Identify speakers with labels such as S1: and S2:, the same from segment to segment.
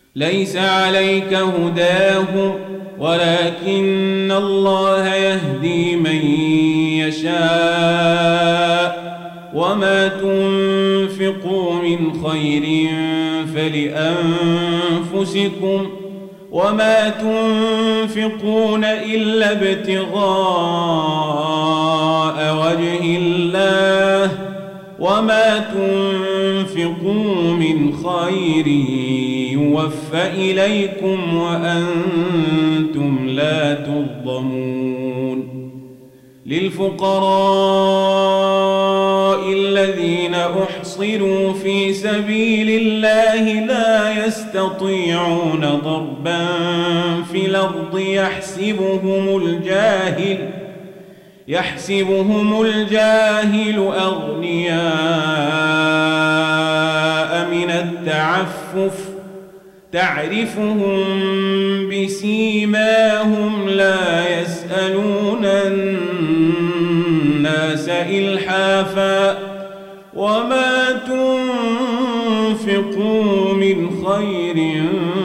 S1: ليس عليك هداهم ولكن الله يهدي من يشاء وما تنفقوا من خير فلأنفسكم وما تنفقون إلا ابتغاء وجه الله وما تنفقوا من خير يوفى إليكم وأنتم لا تظلمون للفقراء الذين أحصروا في سبيل الله لا يستطيعون ضربا في الأرض يحسبهم الجاهل أغنياء من التعفف تعرفهم بسيماهم لا يسألون الناس إلحافا وما تنفقوا من خير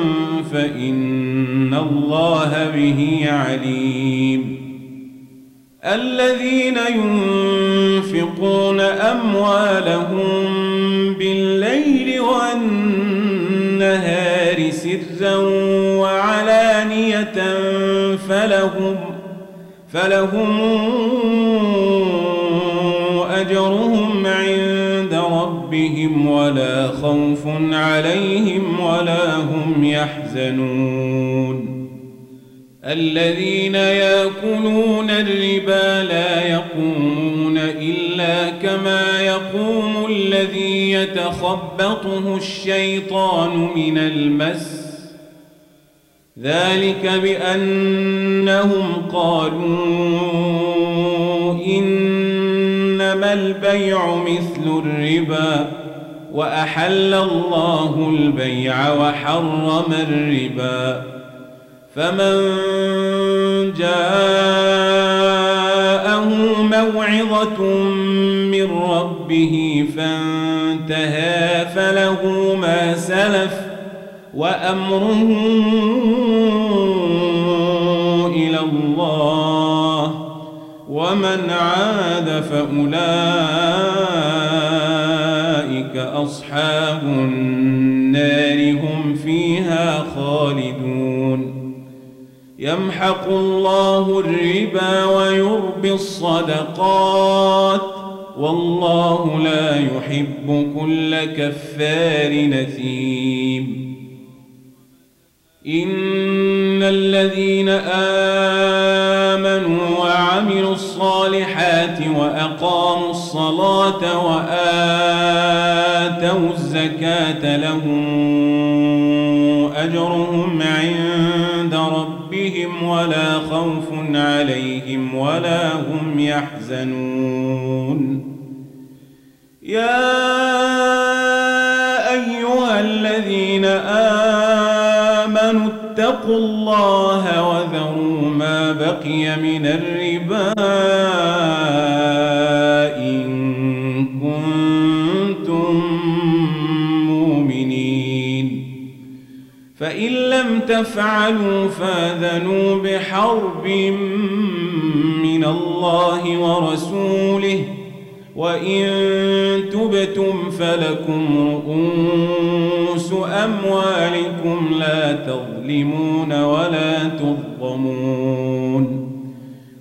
S1: فإن الله به عليم الذين ينفقون أموالهم بالليل والنهار سرا وعلانية فلهم أجرهم عند ربهم ولا خوف عليهم ولا هم يحزنون الذين يأكلون الربا لا يقومون إلا كما يقوم الذي يتخبطه الشيطان من المس ذلك بأنهم قالوا إنما البيع مثل الربا وأحل الله البيع وحرم الربا فمن جاءه موعظة من ربه فانتهى فله ما سلف وأمره إلى الله ومن عاد فأولئك أصحاب النار هم فيها خالدون يمحق الله الربا ويربي الصدقات والله لا يحب كل كفار نثيم إن الذين آمنوا وعملوا الصالحات وأقاموا الصلاة وآتوا الزكاة لهم أجرهم عند ربهم ولا خوف عليهم ولا هم يحزنون يا أيها الذين آمنوا اتقوا الله وذروا ما بقي من الربا إن كنتم مؤمنين فإن لم تفعلوا فاذنوا بحرب من الله ورسوله وإن تبتم فلكم رؤوس أموالكم لا تظلمون ولا تظلمون